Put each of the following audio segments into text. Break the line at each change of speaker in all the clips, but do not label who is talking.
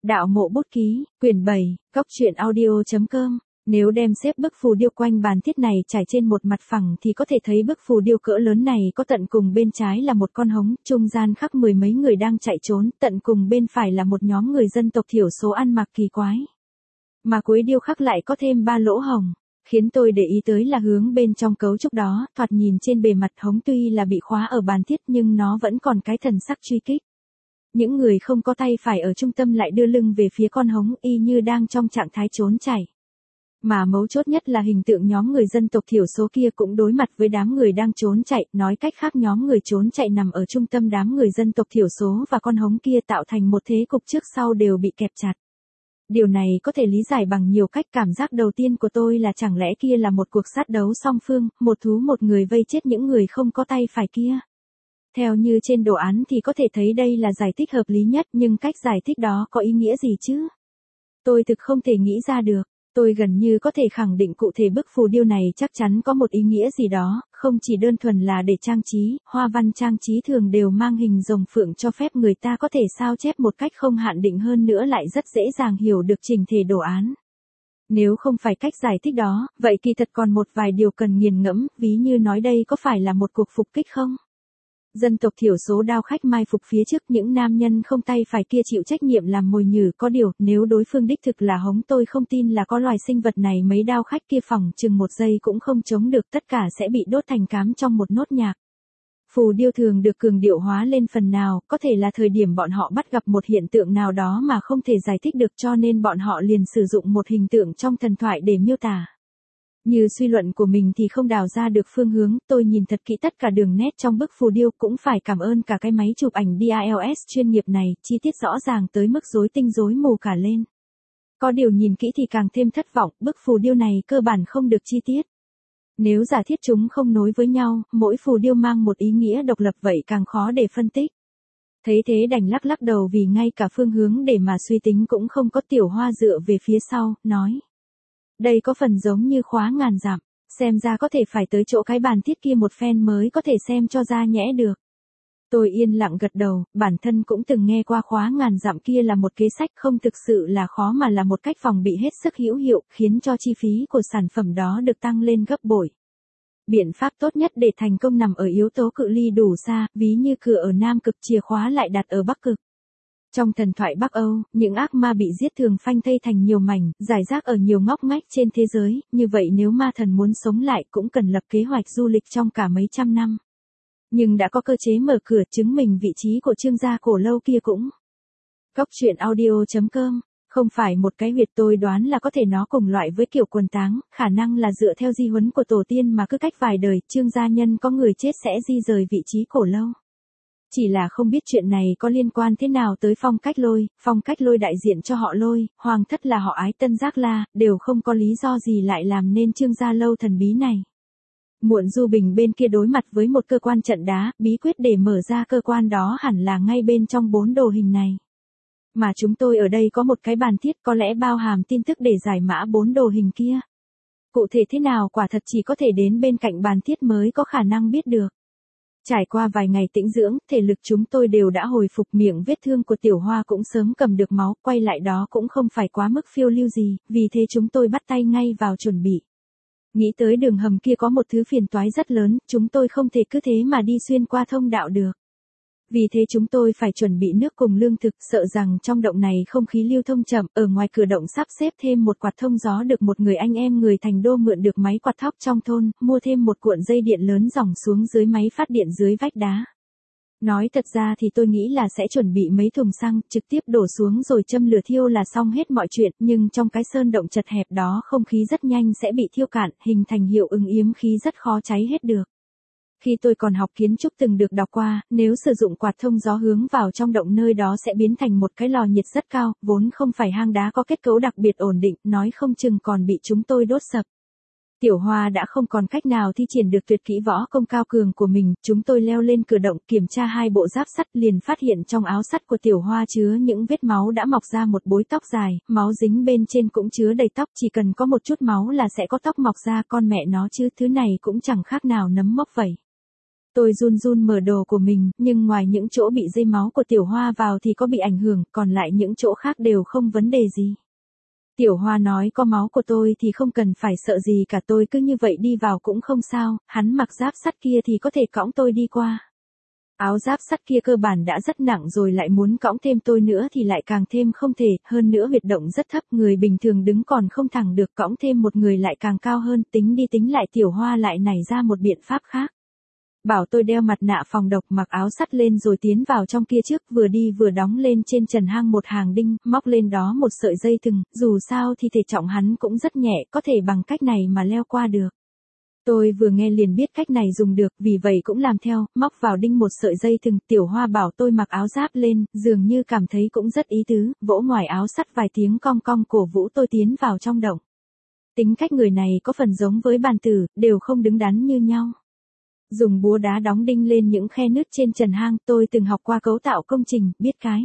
Đạo mộ bút ký, quyển 7, góc truyện audio.com. Nếu đem xếp bức phù điêu quanh bàn thiết này trải trên một mặt phẳng thì có thể thấy bức phù điêu cỡ lớn này có tận cùng bên trái là một con hống, trung gian khắc mười mấy người đang chạy trốn, tận cùng bên phải là một nhóm người dân tộc thiểu số ăn mặc kỳ quái. Mà cuối điêu khắc lại có thêm 3 lỗ hổng. Khiến tôi để ý tới là hướng bên trong cấu trúc đó, thoạt nhìn trên bề mặt hống tuy là bị khóa ở bàn thiết nhưng nó vẫn còn cái thần sắc truy kích. Những người không có tay phải ở trung tâm lại đưa lưng về phía con hống y như đang trong trạng thái trốn chạy. Mà mấu chốt nhất là hình tượng nhóm người dân tộc thiểu số kia cũng đối mặt với đám người đang trốn chạy, nói cách khác nhóm người trốn chạy nằm ở trung tâm đám người dân tộc thiểu số và con hống kia tạo thành một thế cục trước sau đều bị kẹp chặt. Điều này có thể lý giải bằng nhiều cách. Cảm giác đầu tiên của tôi là chẳng lẽ kia là một cuộc sát đấu song phương, một thú một người vây chết những người không có tay phải kia. Theo như trên đồ án thì có thể thấy đây là giải thích hợp lý nhất, nhưng cách giải thích đó có ý nghĩa gì chứ? Tôi thực không thể nghĩ ra được. Tôi gần như có thể khẳng định cụ thể bức phù điêu này chắc chắn có một ý nghĩa gì đó, không chỉ đơn thuần là để trang trí, hoa văn trang trí thường đều mang hình rồng phượng cho phép người ta có thể sao chép một cách không hạn định, hơn nữa lại rất dễ dàng hiểu được trình thể đồ án. Nếu không phải cách giải thích đó, vậy kỳ thật còn một vài điều cần nghiền ngẫm, ví như nói đây có phải là một cuộc phục kích không? Dân tộc thiểu số đao khách mai phục phía trước, những nam nhân không tay phải kia chịu trách nhiệm làm mồi nhử. Có điều, nếu đối phương đích thực là hống, tôi không tin là có loài sinh vật này mấy đao khách kia phỏng chừng một giây cũng không chống được, tất cả sẽ bị đốt thành cám trong một nốt nhạc. Phù điêu thường được cường điệu hóa lên phần nào, có thể là thời điểm bọn họ bắt gặp một hiện tượng nào đó mà không thể giải thích được, cho nên bọn họ liền sử dụng một hình tượng trong thần thoại để miêu tả. Như suy luận của mình thì không đào ra được phương hướng, tôi nhìn thật kỹ tất cả đường nét trong bức phù điêu, cũng phải cảm ơn cả cái máy chụp ảnh DSLR chuyên nghiệp này, chi tiết rõ ràng tới mức rối tinh rối mù cả lên. Có điều nhìn kỹ thì càng thêm thất vọng, bức phù điêu này cơ bản không được chi tiết. Nếu giả thiết chúng không nối với nhau, mỗi phù điêu mang một ý nghĩa độc lập vậy càng khó để phân tích. Thấy thế đành lắc lắc đầu vì ngay cả phương hướng để mà suy tính cũng không có. Tiểu Hoa dựa về phía sau, nói. Đây có phần giống như khóa ngàn dặm, xem ra có thể phải tới chỗ cái bàn thiết kia một phen mới có thể xem cho ra nhẽ được. Tôi yên lặng gật đầu, bản thân cũng từng nghe qua khóa ngàn dặm kia là một kế sách không thực sự là khó mà là một cách phòng bị hết sức hữu hiệu, khiến cho chi phí của sản phẩm đó được tăng lên gấp bội. Biện pháp tốt nhất để thành công nằm ở yếu tố cự ly đủ xa, ví như cửa ở Nam Cực, chìa khóa lại đặt ở Bắc Cực. Trong thần thoại Bắc Âu, những ác ma bị giết thường phanh thây thành nhiều mảnh, rải rác ở nhiều ngóc ngách trên thế giới, như vậy nếu ma thần muốn sống lại cũng cần lập kế hoạch du lịch trong cả mấy trăm năm. Nhưng đã có cơ chế mở cửa, chứng minh vị trí của trương gia cổ lâu kia cũng. Góc truyện audio.com, không phải một cái huyệt, tôi đoán là có thể nó cùng loại với kiểu quần táng, khả năng là dựa theo di huấn của tổ tiên mà cứ cách vài đời, trương gia nhân có người chết sẽ di rời vị trí cổ lâu. Chỉ là không biết chuyện này có liên quan thế nào tới Phong Cách Lôi đại diện cho họ Lôi, hoàng thất là họ Ái Tân Giác La, đều không có lý do gì lại làm nên trương gia lâu thần bí này. Muộn Du Bình bên kia đối mặt với một cơ quan trận đá, bí quyết để mở ra cơ quan đó hẳn là ngay bên trong 4 đồ hình này. Mà chúng tôi ở đây có một cái bàn thiết có lẽ bao hàm tin tức để giải mã 4 đồ hình kia. Cụ thể thế nào quả thật chỉ có thể đến bên cạnh bàn thiết mới có khả năng biết được. Trải qua vài ngày tĩnh dưỡng, thể lực chúng tôi đều đã hồi phục, miệng vết thương của Tiểu Hoa cũng sớm cầm được máu, quay lại đó cũng không phải quá mức phiêu lưu gì, vì thế chúng tôi bắt tay ngay vào chuẩn bị. Nghĩ tới đường hầm kia có một thứ phiền toái rất lớn, chúng tôi không thể cứ thế mà đi xuyên qua thông đạo được. Vì thế chúng tôi phải chuẩn bị nước cùng lương thực, sợ rằng trong động này không khí lưu thông chậm, ở ngoài cửa động sắp xếp thêm một quạt thông gió được một người anh em người Thành Đô mượn được máy quạt thóc trong thôn, mua thêm một cuộn dây điện lớn dòng xuống dưới máy phát điện dưới vách đá. Nói thật ra thì tôi nghĩ là sẽ chuẩn bị mấy thùng xăng, trực tiếp đổ xuống rồi châm lửa thiêu là xong hết mọi chuyện, nhưng trong cái sơn động chật hẹp đó không khí rất nhanh sẽ bị thiêu cạn, hình thành hiệu ứng yếm khí rất khó cháy hết được. Khi tôi còn học kiến trúc từng được đọc qua, nếu sử dụng quạt thông gió hướng vào trong động nơi đó sẽ biến thành một cái lò nhiệt rất cao, vốn không phải hang đá có kết cấu đặc biệt ổn định, nói không chừng còn bị chúng tôi đốt sập. Tiểu Hoa đã không còn cách nào thi triển được tuyệt kỹ võ công cao cường của mình, chúng tôi leo lên cửa động kiểm tra 2 bộ giáp sắt, liền phát hiện trong áo sắt của Tiểu Hoa chứa những vết máu đã mọc ra một bối tóc dài, máu dính bên trên cũng chứa đầy tóc, chỉ cần có một chút máu là sẽ có tóc mọc ra, con mẹ nó chứ, thứ này cũng chẳng khác nào nấm mốc vậy. Tôi run run mở đồ của mình, nhưng ngoài những chỗ bị dây máu của Tiểu Hoa vào thì có bị ảnh hưởng, còn lại những chỗ khác đều không vấn đề gì. Tiểu Hoa nói có máu của tôi thì không cần phải sợ gì cả, tôi cứ như vậy đi vào cũng không sao, hắn mặc giáp sắt kia thì có thể cõng tôi đi qua. Áo giáp sắt kia cơ bản đã rất nặng rồi, lại muốn cõng thêm tôi nữa thì lại càng thêm không thể, hơn nữa huyệt động rất thấp, người bình thường đứng còn không thẳng được, cõng thêm một người lại càng cao hơn, tính đi tính lại Tiểu Hoa lại nảy ra một biện pháp khác. Bảo tôi đeo mặt nạ phòng độc, mặc áo sắt lên rồi tiến vào trong kia trước, vừa đi vừa đóng lên trên trần hang một hàng đinh, móc lên đó một sợi dây thừng, dù sao thì thể trọng hắn cũng rất nhẹ, có thể bằng cách này mà leo qua được. Tôi vừa nghe liền biết cách này dùng được, vì vậy cũng làm theo, móc vào đinh một sợi dây thừng. Tiểu Hoa bảo tôi mặc áo giáp lên, dường như cảm thấy cũng rất ý tứ, vỗ ngoài áo sắt vài tiếng cong cong cổ vũ tôi tiến vào trong động. Tính cách người này có phần giống với bàn tử, đều không đứng đắn như nhau. Dùng búa đá đóng đinh lên những khe nứt trên trần hang, tôi từng học qua cấu tạo công trình, biết cái.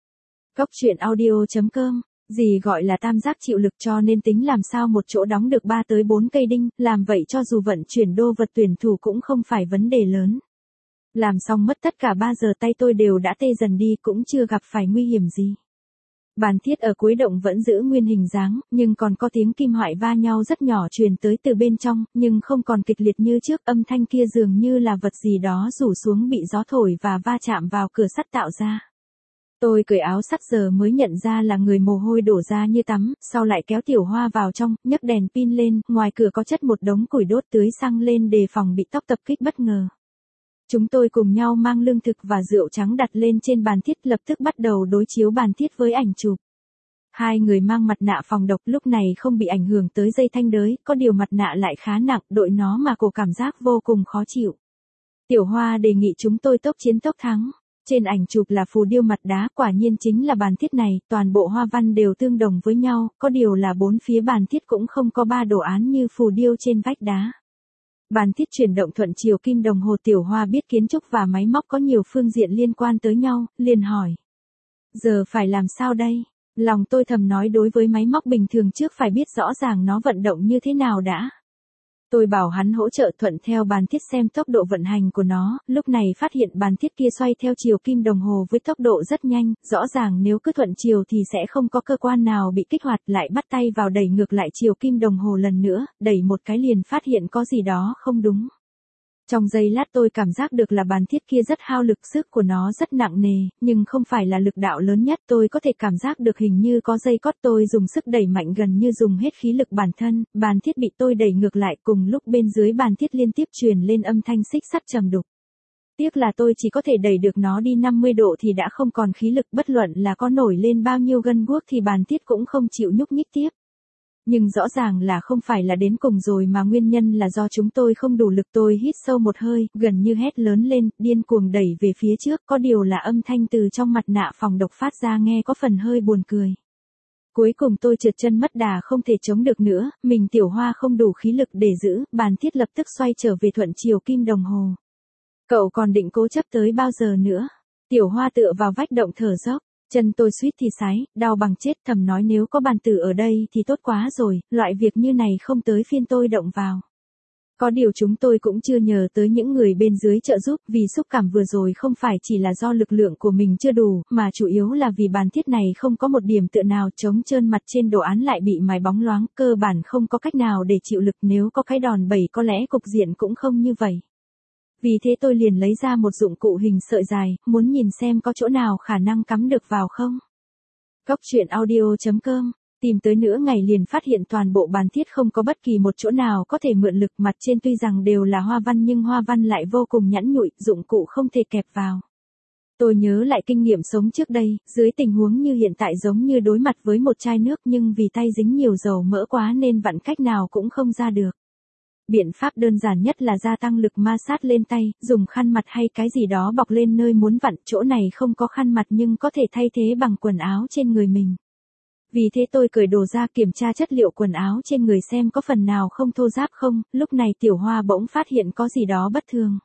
Cốc truyện audio.com, gì gọi là tam giác chịu lực, cho nên tính làm sao một chỗ đóng được 3 tới 4 cây đinh, làm vậy cho dù vận chuyển đô vật tuyển thủ cũng không phải vấn đề lớn. Làm xong mất tất cả 3 giờ tay tôi đều đã tê dần đi, cũng chưa gặp phải nguy hiểm gì. Bàn thiết ở cuối động vẫn giữ nguyên hình dáng, nhưng còn có tiếng kim loại va nhau rất nhỏ truyền tới từ bên trong, nhưng không còn kịch liệt như trước, âm thanh kia dường như là vật gì đó rủ xuống bị gió thổi và va chạm vào cửa sắt tạo ra. Tôi cởi áo sắt giờ mới nhận ra là người mồ hôi đổ ra như tắm, sau lại kéo Tiểu Hoa vào trong, nhấc đèn pin lên, ngoài cửa có chất một đống củi đốt, tưới xăng lên đề phòng bị tóc tập kích bất ngờ. Chúng tôi cùng nhau mang lương thực và rượu trắng đặt lên trên bàn thiết, lập tức bắt đầu đối chiếu bàn thiết với ảnh chụp. Hai người mang mặt nạ phòng độc lúc này không bị ảnh hưởng tới dây thanh đới, có điều mặt nạ lại khá nặng, đội nó mà cổ cảm giác vô cùng khó chịu. Tiểu Hoa đề nghị chúng tôi tốc chiến tốc thắng. Trên ảnh chụp là phù điêu mặt đá, quả nhiên chính là bàn thiết này, toàn bộ hoa văn đều tương đồng với nhau, có điều là bốn phía bàn thiết cũng không có 3 đồ án như phù điêu trên vách đá. Bàn thiết chuyển động thuận chiều kim đồng hồ. Tiểu Hoa biết kiến trúc và máy móc có nhiều phương diện liên quan tới nhau, liền hỏi. Giờ phải làm sao đây? Lòng tôi thầm nói đối với máy móc bình thường trước phải biết rõ ràng nó vận động như thế nào đã. Tôi bảo hắn hỗ trợ thuận theo bàn thiết xem tốc độ vận hành của nó, lúc này phát hiện bàn thiết kia xoay theo chiều kim đồng hồ với tốc độ rất nhanh, rõ ràng nếu cứ thuận chiều thì sẽ không có cơ quan nào bị kích hoạt, lại bắt tay vào đẩy ngược lại chiều kim đồng hồ lần nữa, đẩy một cái liền phát hiện có gì đó không đúng. Trong giây lát tôi cảm giác được là bàn thiết kia rất hao lực, sức của nó rất nặng nề, nhưng không phải là lực đạo lớn nhất, tôi có thể cảm giác được hình như có dây cót, tôi dùng sức đẩy mạnh gần như dùng hết khí lực bản thân, bàn thiết bị tôi đẩy ngược lại, cùng lúc bên dưới bàn thiết liên tiếp truyền lên âm thanh xích sắt trầm đục. Tiếc là tôi chỉ có thể đẩy được nó đi 50 độ thì đã không còn khí lực, bất luận là có nổi lên bao nhiêu gân guốc thì bàn thiết cũng không chịu nhúc nhích tiếp. Nhưng rõ ràng là không phải là đến cùng rồi mà nguyên nhân là do chúng tôi không đủ lực. Tôi hít sâu một hơi, gần như hét lớn lên, điên cuồng đẩy về phía trước, có điều là âm thanh từ trong mặt nạ phòng độc phát ra nghe có phần hơi buồn cười. Cuối cùng tôi trượt chân mất đà không thể chống được nữa, mình Tiểu Hoa không đủ khí lực để giữ, bàn thiết lập tức xoay trở về thuận chiều kim đồng hồ. Cậu còn định cố chấp tới bao giờ nữa? Tiểu Hoa tựa vào vách động thở dốc. Chân tôi suýt thì sái, đau bằng chết, thầm nói nếu có bàn tử ở đây thì tốt quá rồi, loại việc như này không tới phiên tôi động vào. Có điều chúng tôi cũng chưa nhờ tới những người bên dưới trợ giúp, vì xúc cảm vừa rồi không phải chỉ là do lực lượng của mình chưa đủ, mà chủ yếu là vì bàn thiết này không có một điểm tựa nào, trống trơn, mặt trên đồ án lại bị mài bóng loáng, cơ bản không có cách nào để chịu lực, nếu có cái đòn bẩy có lẽ cục diện cũng không như vậy. Vì thế tôi liền lấy ra một dụng cụ hình sợi dài, muốn nhìn xem có chỗ nào khả năng cắm được vào không. Cốc truyện audio.com, tìm tới nửa ngày liền phát hiện toàn bộ bàn thiết không có bất kỳ một chỗ nào có thể mượn lực, mặt trên tuy rằng đều là hoa văn nhưng hoa văn lại vô cùng nhẵn nhụi, dụng cụ không thể kẹp vào. Tôi nhớ lại kinh nghiệm sống trước đây, dưới tình huống như hiện tại giống như đối mặt với một chai nước nhưng vì tay dính nhiều dầu mỡ quá nên vặn cách nào cũng không ra được. Biện pháp đơn giản nhất là gia tăng lực ma sát lên tay, dùng khăn mặt hay cái gì đó bọc lên nơi muốn vặn, chỗ này không có khăn mặt nhưng có thể thay thế bằng quần áo trên người mình. Vì thế tôi cởi đồ ra kiểm tra chất liệu quần áo trên người xem có phần nào không thô ráp không, lúc này Tiểu Hoa bỗng phát hiện có gì đó bất thường.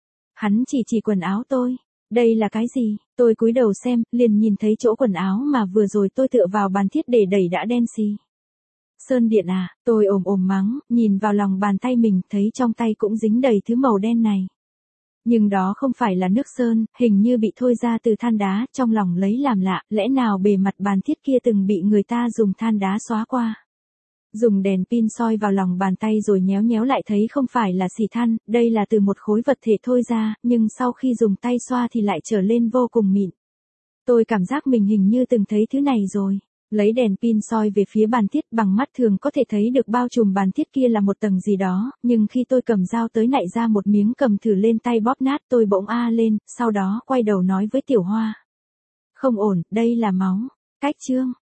Hắn chỉ quần áo tôi. Đây là cái gì? Tôi cúi đầu xem, liền nhìn thấy chỗ quần áo mà vừa rồi tôi tựa vào bàn thiết để đẩy đã đen xì. Sơn điện à, tôi ồm ồm mắng, nhìn vào lòng bàn tay mình thấy trong tay cũng dính đầy thứ màu đen này. Nhưng đó không phải là nước sơn, hình như bị thôi ra từ than đá, trong lòng lấy làm lạ, lẽ nào bề mặt bàn thiết kia từng bị người ta dùng than đá xóa qua. Dùng đèn pin soi vào lòng bàn tay rồi nhéo nhéo lại thấy không phải là xì than, đây là từ một khối vật thể thôi ra, nhưng sau khi dùng tay xoa thì lại trở lên vô cùng mịn. Tôi cảm giác mình hình như từng thấy thứ này rồi. Lấy đèn pin soi về phía bàn thiết, bằng mắt thường có thể thấy được bao trùm bàn thiết kia là một tầng gì đó, nhưng khi tôi cầm dao tới nạy ra một miếng cầm thử lên tay bóp nát, tôi bỗng lên, sau đó quay đầu nói với Tiểu Hoa. Không ổn, đây là máu. Cách chương.